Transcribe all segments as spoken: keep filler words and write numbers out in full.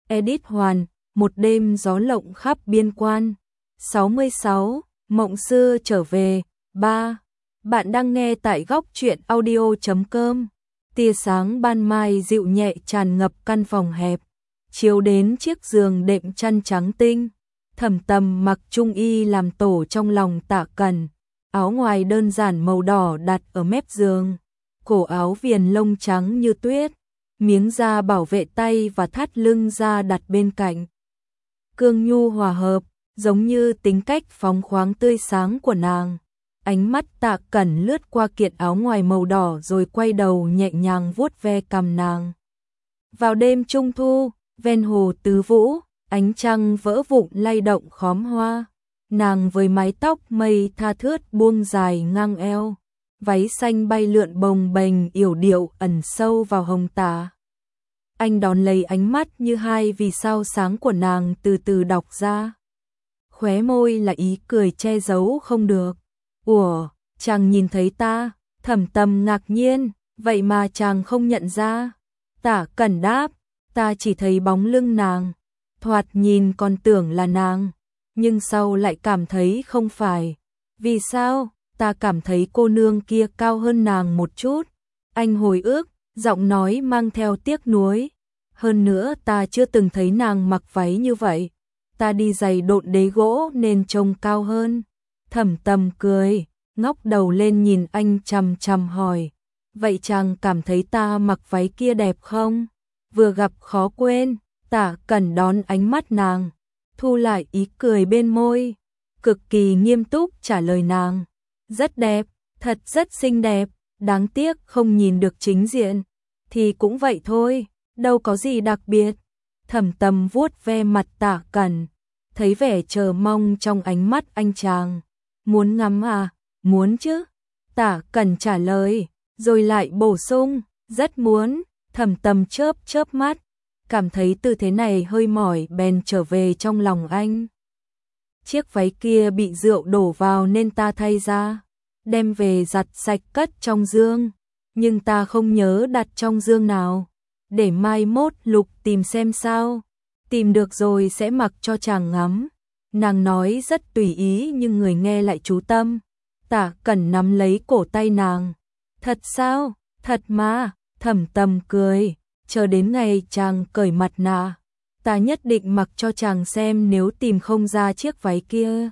Edit Hoàn, một đêm gió lộng khắp biên quan. sáu mươi sáu, Mộng xưa trở về. ba. Bạn đang nghe tại góc truyện audio chấm com. Tia sáng ban mai dịu nhẹ tràn ngập căn phòng hẹp, chiếu đến chiếc giường đệm chăn trắng tinh. Thẩm Tầm mặc trung y làm tổ trong lòng Tạ Cẩn, áo ngoài đơn giản màu đỏ đặt ở mép giường, cổ áo viền lông trắng như tuyết, miếng da bảo vệ tay và thắt lưng da đặt bên cạnh. Cương nhu hòa hợp, giống như tính cách phóng khoáng tươi sáng của nàng. Ánh mắt Tạ Cẩn lướt qua kiện áo ngoài màu đỏ rồi quay đầu nhẹ nhàng vuốt ve cằm nàng. Vào đêm trung thu, ven hồ Tứ Vũ, ánh trăng vỡ vụn lay động khóm hoa. Nàng với mái tóc mây tha thướt buông dài ngang eo, váy xanh bay lượn bồng bềnh yểu điệu ẩn sâu vào hồng tà. Anh đón lấy ánh mắt như hai vì sao sáng của nàng từ từ đọc ra. Khóe môi là ý cười che giấu không được. Ủa, chàng nhìn thấy ta? Thẩm Tầm ngạc nhiên, vậy mà chàng không nhận ra. Tạ Cẩn đáp, ta chỉ thấy bóng lưng nàng, thoạt nhìn còn tưởng là nàng, nhưng sau lại cảm thấy không phải. Vì sao? Ta cảm thấy cô nương kia cao hơn nàng một chút. Anh hồi ức, giọng nói mang theo tiếc nuối. Hơn nữa ta chưa từng thấy nàng mặc váy như vậy. Ta đi giày độn đế gỗ nên trông cao hơn. Thẩm Tầm cười, ngóc đầu lên nhìn anh chằm chằm hỏi. Vậy chàng cảm thấy ta mặc váy kia đẹp không? Vừa gặp khó quên. Tạ Cẩn đón ánh mắt nàng, thu lại ý cười bên môi, cực kỳ nghiêm túc trả lời nàng. Rất đẹp, thật rất xinh đẹp, đáng tiếc không nhìn được chính diện. Thì cũng vậy thôi, đâu có gì đặc biệt. Thẩm Tầm vuốt ve mặt Tạ Cẩn, thấy vẻ chờ mong trong ánh mắt anh chàng. Muốn ngắm à? Muốn chứ. Tạ Cẩn trả lời, rồi lại bổ sung, rất muốn. Thẩm Tầm chớp chớp mắt, cảm thấy tư thế này hơi mỏi bèn trở về trong lòng anh. Chiếc váy kia bị rượu đổ vào nên ta thay ra, đem về giặt sạch cất trong dương, nhưng ta không nhớ đặt trong dương nào. Để mai mốt lục tìm xem sao, tìm được rồi sẽ mặc cho chàng ngắm. Nàng nói rất tùy ý nhưng người nghe lại chú tâm. Tạ Cẩn nắm lấy cổ tay nàng. Thật sao? Thật mà. Thẩm Tầm cười, chờ đến ngày chàng cởi mặt nạ, ta nhất định mặc cho chàng xem. Nếu tìm không ra chiếc váy kia,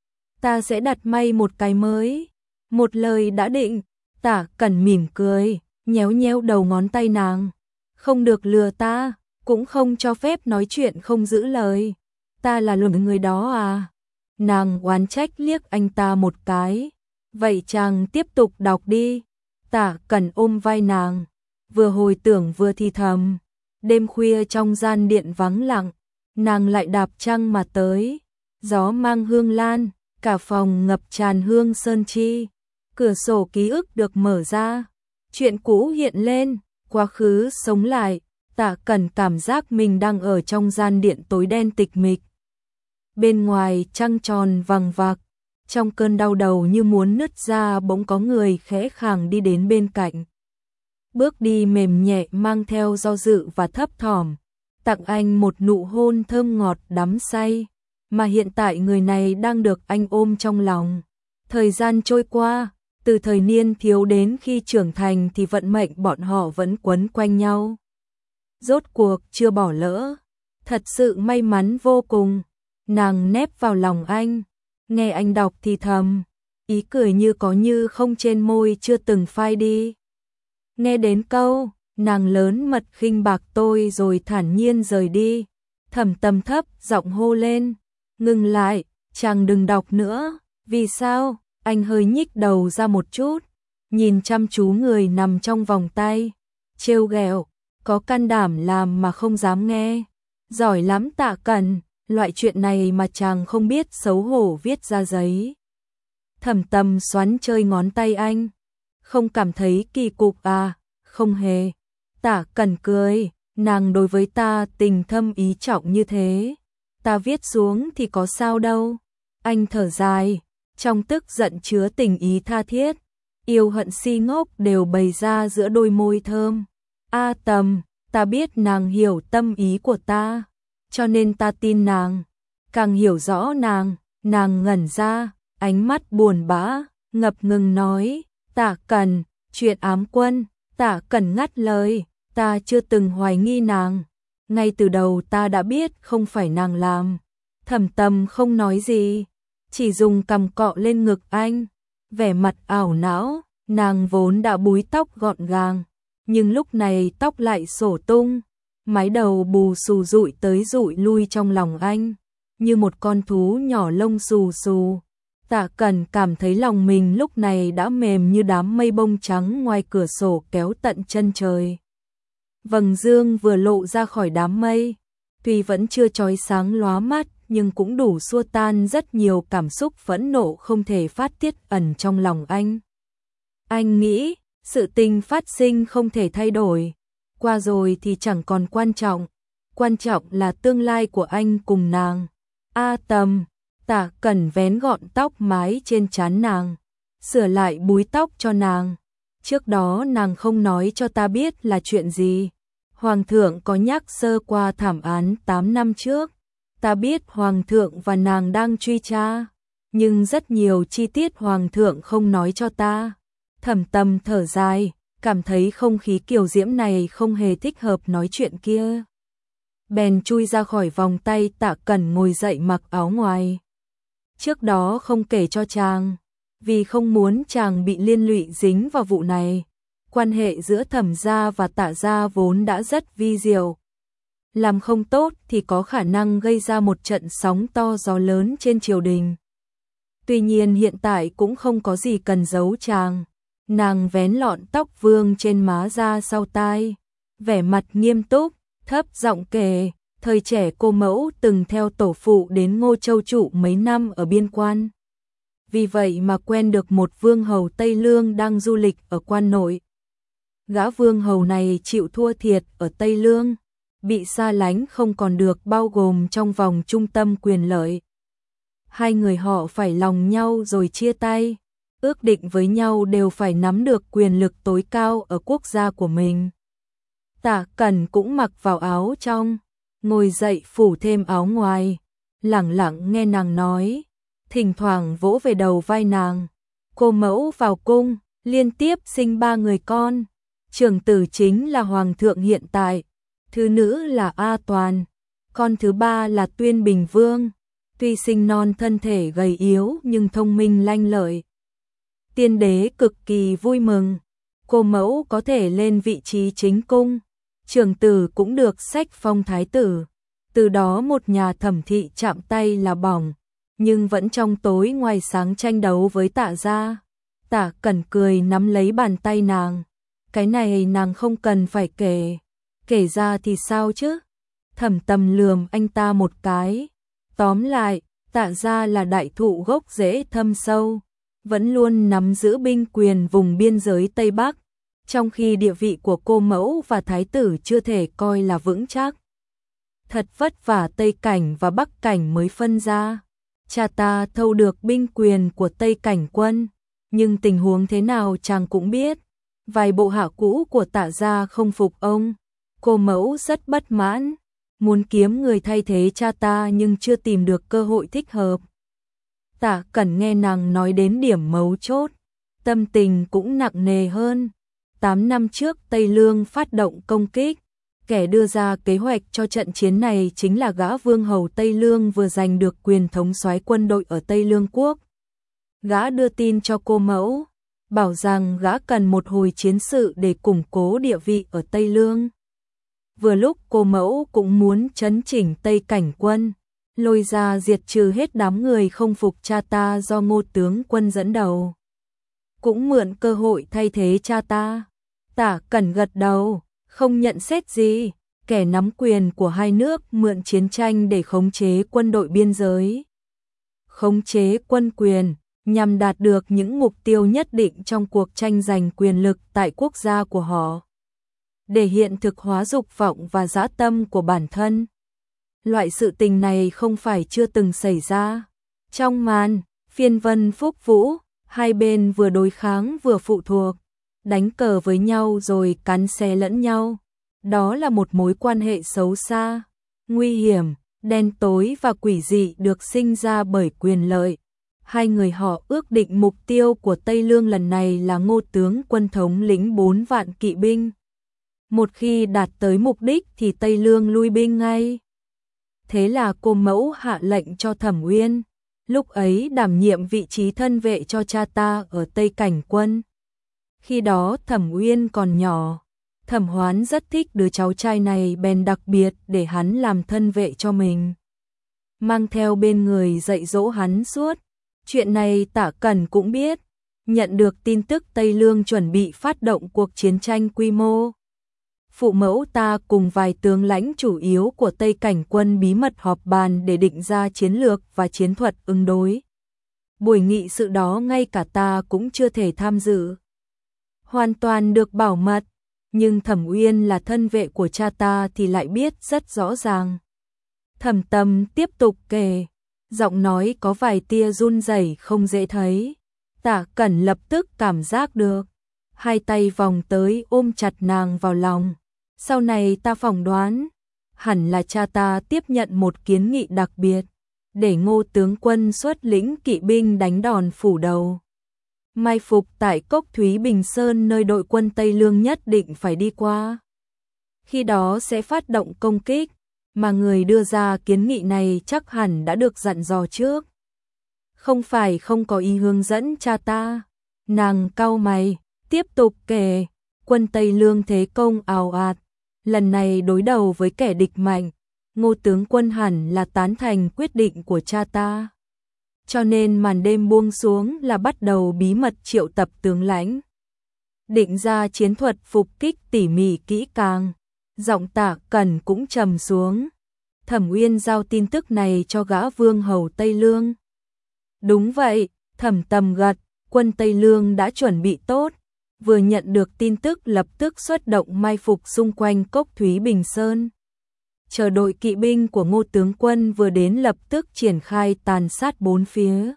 ta sẽ đặt may một cái mới. Một lời đã định. Tạ Cẩn mỉm cười, nhéo nhéo đầu ngón tay nàng. Không được lừa ta, cũng không cho phép nói chuyện không giữ lời. Ta là lừa người đó à? Nàng oán trách liếc anh ta một cái. Vậy chàng tiếp tục đọc đi. Tạ Cẩn ôm vai nàng, vừa hồi tưởng vừa thì thầm. Đêm khuya trong gian điện vắng lặng, nàng lại đạp trăng mà tới. Gió mang hương lan, cả phòng ngập tràn hương sơn chi. Cửa sổ ký ức được mở ra, chuyện cũ hiện lên, quá khứ sống lại. Tạ Cẩn cảm giác mình đang ở trong gian điện tối đen tịch mịch. Bên ngoài trăng tròn vằng vặc, trong cơn đau đầu như muốn nứt ra bỗng có người khẽ khàng đi đến bên cạnh. Bước đi mềm nhẹ mang theo do dự và thấp thỏm, tặng anh một nụ hôn thơm ngọt đắm say, mà hiện tại người này đang được anh ôm trong lòng. Thời gian trôi qua, từ thời niên thiếu đến khi trưởng thành thì vận mệnh bọn họ vẫn quấn quanh nhau. Rốt cuộc chưa bỏ lỡ, thật sự may mắn vô cùng. Nàng nép vào lòng anh, nghe anh đọc thì thầm, ý cười như có như không trên môi chưa từng phai đi. Nghe đến câu, nàng lớn mật khinh bạc tôi rồi thản nhiên rời đi. Thẩm Tầm thấp giọng hô lên, ngừng lại, chàng đừng đọc nữa. Vì sao? Anh hơi nhích đầu ra một chút, nhìn chăm chú người nằm trong vòng tay, trêu ghẹo, có can đảm làm mà không dám nghe. Giỏi lắm Tạ Cẩn, loại chuyện này mà chàng không biết xấu hổ viết ra giấy. Thẩm Tầm xoắn chơi ngón tay anh, không cảm thấy kỳ cục à? Không hề. Tạ Cẩn cười, nàng đối với ta tình thâm ý trọng như thế, ta viết xuống thì có sao đâu. Anh thở dài, trong tức giận chứa tình ý tha thiết, yêu hận si ngốc đều bày ra giữa đôi môi thơm. A Tầm, ta biết nàng hiểu tâm ý của ta, cho nên ta tin nàng, càng hiểu rõ nàng. Nàng ngẩn ra, ánh mắt buồn bã, ngập ngừng nói, Tạ Cẩn, chuyện ám quân. Tạ Cẩn ngắt lời, ta chưa từng hoài nghi nàng, ngay từ đầu ta đã biết không phải nàng làm. Thẩm Tâm không nói gì, chỉ dùng cằm cọ lên ngực anh, vẻ mặt ảo não. Nàng vốn đã búi tóc gọn gàng, nhưng lúc này tóc lại xổ tung, mái đầu bù xù rụi tới rụi lui trong lòng anh, như một con thú nhỏ lông xù xù. Tạ Cẩn cảm thấy lòng mình lúc này đã mềm như đám mây bông trắng ngoài cửa sổ kéo tận chân trời. Vầng dương vừa lộ ra khỏi đám mây, tuy vẫn chưa chói sáng lóa mắt, nhưng cũng đủ xua tan rất nhiều cảm xúc phẫn nộ không thể phát tiết ẩn trong lòng anh. Anh nghĩ, sự tình phát sinh không thể thay đổi, qua rồi thì chẳng còn quan trọng, quan trọng là tương lai của anh cùng nàng. A Tâm, Tạ Cẩn vén gọn tóc mái trên trán nàng, sửa lại búi tóc cho nàng. Trước đó nàng không nói cho ta biết là chuyện gì. Hoàng thượng có nhắc sơ qua thảm án tám năm trước. Ta biết Hoàng thượng và nàng đang truy tra, nhưng rất nhiều chi tiết Hoàng thượng không nói cho ta. Thẩm Tâm thở dài, cảm thấy không khí kiều diễm này không hề thích hợp nói chuyện kia. Bèn chui ra khỏi vòng tay Tạ Cẩn, ngồi dậy mặc áo ngoài. Trước đó không kể cho chàng, vì không muốn chàng bị liên lụy dính vào vụ này. Quan hệ giữa Thẩm gia và Tạ gia vốn đã rất vi diệu. Làm không tốt thì có khả năng gây ra một trận sóng to gió lớn trên triều đình. Tuy nhiên hiện tại cũng không có gì cần giấu chàng. Nàng vén lọn tóc vương trên má ra sau tai, vẻ mặt nghiêm túc, thấp giọng kể, thời trẻ cô mẫu từng theo tổ phụ đến Ngô Châu trụ mấy năm ở biên quan. Vì vậy mà quen được một vương hầu Tây Lương đang du lịch ở quan nội. Gã vương hầu này chịu thua thiệt ở Tây Lương, bị xa lánh không còn được bao gồm trong vòng trung tâm quyền lợi. Hai người họ phải lòng nhau rồi chia tay, ước định với nhau đều phải nắm được quyền lực tối cao ở quốc gia của mình. Tạ Cẩn cũng mặc vào áo trong, ngồi dậy phủ thêm áo ngoài, lẳng lặng nghe nàng nói, thỉnh thoảng vỗ về đầu vai nàng. Cô mẫu vào cung, liên tiếp sinh ba người con. Trưởng tử chính là Hoàng thượng hiện tại, thứ nữ là A Toàn, con thứ ba là Tuyên Bình Vương. Tuy sinh non thân thể gầy yếu nhưng thông minh lanh lợi. Tiên đế cực kỳ vui mừng, cô mẫu có thể lên vị trí chính cung, trưởng tử cũng được sách phong thái tử. Từ đó một nhà Thẩm thị chạm tay là bỏng, nhưng vẫn trong tối ngoài sáng tranh đấu với Tạ gia. Tạ Cẩn cười nắm lấy bàn tay nàng, cái này nàng không cần phải kể, kể ra thì sao chứ? Thẩm Tâm lườm anh ta một cái. Tóm lại, Tạ gia là đại thụ gốc rễ thâm sâu, vẫn luôn nắm giữ binh quyền vùng biên giới Tây Bắc, trong khi địa vị của cô mẫu và thái tử chưa thể coi là vững chắc. Thật vất vả Tây Cảnh và Bắc Cảnh mới phân ra. Cha ta thâu được binh quyền của Tây Cảnh quân, nhưng tình huống thế nào chàng cũng biết. Vài bộ hạ cũ của Tạ gia không phục ông, cô mẫu rất bất mãn, muốn kiếm người thay thế cha ta nhưng chưa tìm được cơ hội thích hợp. Tạ Cẩn nghe nàng nói đến điểm mấu chốt, tâm tình cũng nặng nề hơn. Tám năm trước Tây Lương phát động công kích, kẻ đưa ra kế hoạch cho trận chiến này chính là gã vương hầu Tây Lương vừa giành được quyền thống soái quân đội ở Tây Lương quốc. Gã đưa tin cho cô mẫu, bảo rằng gã cần một hồi chiến sự để củng cố địa vị ở Tây Lương. Vừa lúc cô mẫu cũng muốn trấn chỉnh Tây Cảnh quân, lôi ra diệt trừ hết đám người không phục cha ta do Ngô tướng quân dẫn đầu. Cũng mượn cơ hội thay thế cha ta. Tạ Cẩn gật đầu, không nhận xét gì, kẻ nắm quyền của hai nước mượn chiến tranh để khống chế quân đội biên giới. Khống chế quân quyền, nhằm đạt được những mục tiêu nhất định trong cuộc tranh giành quyền lực tại quốc gia của họ. Để hiện thực hóa dục vọng và dã tâm của bản thân. Loại sự tình này không phải chưa từng xảy ra. Trong màn, phiên vân phúc vũ, hai bên vừa đối kháng vừa phụ thuộc, đánh cờ với nhau rồi cắn xé lẫn nhau. Đó là một mối quan hệ xấu xa, nguy hiểm, đen tối và quỷ dị được sinh ra bởi quyền lợi. Hai người họ ước định mục tiêu của Tây Lương lần này là Ngô tướng quân thống lĩnh bốn vạn kỵ binh. Một khi đạt tới mục đích thì Tây Lương lui binh ngay. Thế là cô mẫu hạ lệnh cho Thẩm Uyên, lúc ấy đảm nhiệm vị trí thân vệ cho cha ta ở Tây Cảnh quân. Khi đó Thẩm Uyên còn nhỏ, Thẩm Hoán rất thích đứa cháu trai này bèn đặc biệt để hắn làm thân vệ cho mình. Mang theo bên người dạy dỗ hắn suốt. Chuyện này Tạ Cẩn cũng biết, nhận được tin tức Tây Lương chuẩn bị phát động cuộc chiến tranh quy mô. Phụ mẫu ta cùng vài tướng lãnh chủ yếu của Tây Cảnh quân bí mật họp bàn để định ra chiến lược và chiến thuật ứng đối. Buổi nghị sự đó ngay cả ta cũng chưa thể tham dự. Hoàn toàn được bảo mật, nhưng Thẩm Uyên là thân vệ của cha ta thì lại biết rất rõ ràng. Thẩm Tâm tiếp tục kể, giọng nói có vài tia run rẩy không dễ thấy. Tạ Cẩn lập tức cảm giác được, hai tay vòng tới ôm chặt nàng vào lòng. Sau này ta phỏng đoán, hẳn là cha ta tiếp nhận một kiến nghị đặc biệt, để Ngô tướng quân xuất lĩnh kỵ binh đánh đòn phủ đầu. Mai phục tại cốc Thúy Bình Sơn nơi đội quân Tây Lương nhất định phải đi qua. Khi đó sẽ phát động công kích, mà người đưa ra kiến nghị này chắc hẳn đã được dặn dò trước. Không phải không có ý hướng dẫn cha ta. Nàng cau mày, tiếp tục kể, quân Tây Lương thế công ào ạt, lần này đối đầu với kẻ địch mạnh, Ngô tướng quân hẳn là tán thành quyết định của cha ta. Cho nên màn đêm buông xuống là bắt đầu bí mật triệu tập tướng lãnh, định ra chiến thuật phục kích tỉ mỉ kỹ càng. Giọng Tạ Cẩn cũng trầm xuống. Thẩm Uyên giao tin tức này cho gã vương hầu Tây Lương. Đúng vậy, Thẩm Tầm gật, quân Tây Lương đã chuẩn bị tốt, vừa nhận được tin tức lập tức xuất động mai phục xung quanh cốc Thúy Bình Sơn. Chờ đội kỵ binh của Ngô tướng quân vừa đến lập tức triển khai tàn sát bốn phía.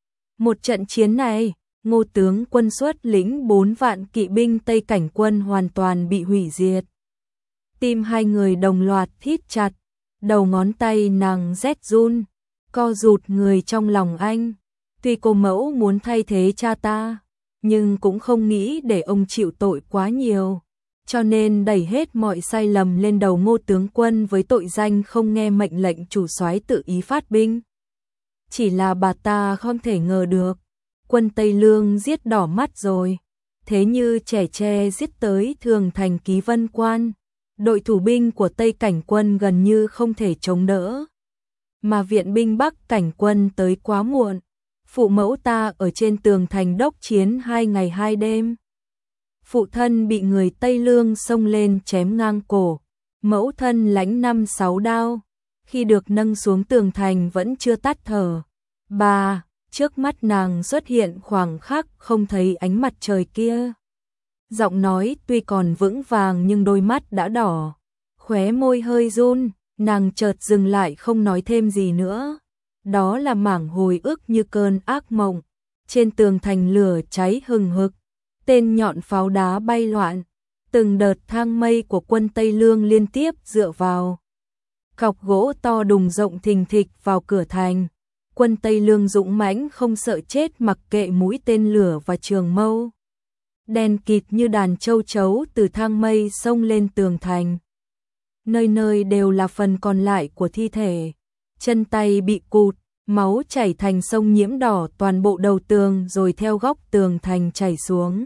Một trận chiến này, Ngô tướng quân xuất lĩnh bốn vạn kỵ binh Tây Cảnh quân hoàn toàn bị hủy diệt. Tim hai người đồng loạt thít chặt, đầu ngón tay nàng rét run, co rụt người trong lòng anh. Tuy cô mẫu muốn thay thế cha ta, nhưng cũng không nghĩ để ông chịu tội quá nhiều, cho nên đẩy hết mọi sai lầm lên đầu Ngô tướng quân với tội danh không nghe mệnh lệnh chủ soái tự ý phát binh. Chỉ là bà ta không thể ngờ được, quân Tây Lương giết đỏ mắt rồi, thế như trẻ tre giết tới Thường Thành Ký Vân Quan. Đội thủ binh của Tây Cảnh quân gần như không thể chống đỡ, mà viện binh Bắc Cảnh quân tới quá muộn. Phụ mẫu ta ở trên tường thành đốc chiến hai ngày hai đêm. Phụ thân bị người Tây Lương xông lên chém ngang cổ, mẫu thân lãnh năm sáu đao, khi được nâng xuống tường thành vẫn chưa tắt thở. Bà, trước mắt nàng xuất hiện khoảng khắc không thấy ánh mặt trời kia. Giọng nói tuy còn vững vàng nhưng đôi mắt đã đỏ, khóe môi hơi run, nàng chợt dừng lại không nói thêm gì nữa. Đó là mảng hồi ức như cơn ác mộng. Trên tường thành lửa cháy hừng hực, tên nhọn pháo đá bay loạn, từng đợt thang mây của quân Tây Lương liên tiếp dựa vào cọc gỗ to đùng rộng thình thịch vào cửa thành. Quân Tây Lương dũng mãnh không sợ chết mặc kệ mũi tên lửa và trường mâu. Đèn kịt như đàn châu chấu từ thang mây xông lên tường thành. Nơi nơi đều là phần còn lại của thi thể. Chân tay bị cụt, máu chảy thành sông nhiễm đỏ toàn bộ đầu tường rồi theo góc tường thành chảy xuống.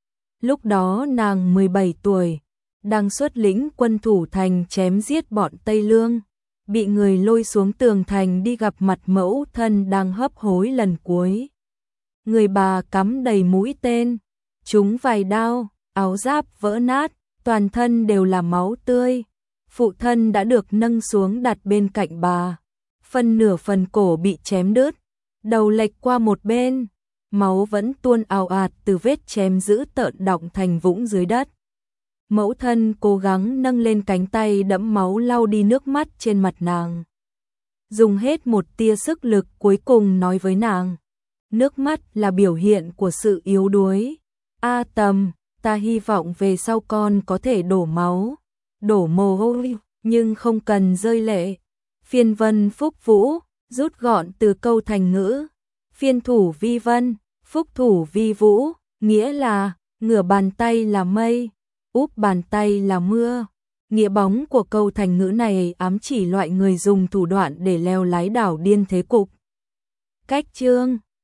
Lúc đó nàng mười bảy tuổi, đang xuất lĩnh quân thủ thành chém giết bọn Tây Lương, bị người lôi xuống tường thành đi gặp mặt mẫu thân đang hấp hối lần cuối. Người bà cắm đầy mũi tên, trúng vài đao, áo giáp vỡ nát, toàn thân đều là máu tươi. Phụ thân đã được nâng xuống đặt bên cạnh bà, phần nửa phần cổ bị chém đứt, đầu lệch qua một bên, máu vẫn tuôn ào ạt từ vết chém dữ tợn đọng thành vũng dưới đất. Mẫu thân cố gắng nâng lên cánh tay đẫm máu lau đi nước mắt trên mặt nàng. Dùng hết một tia sức lực cuối cùng nói với nàng, nước mắt là biểu hiện của sự yếu đuối. A Tầm, ta hy vọng về sau con có thể đổ máu, đổ mồ hôi, nhưng không cần rơi lệ. Phiên vân phúc vũ, rút gọn từ câu thành ngữ. Phiên thủ vi vân, phúc thủ vi vũ, nghĩa là ngửa bàn tay là mây, úp bàn tay là mưa. Nghĩa bóng của câu thành ngữ này ám chỉ loại người dùng thủ đoạn để leo lái đảo điên thế cục. Cách chương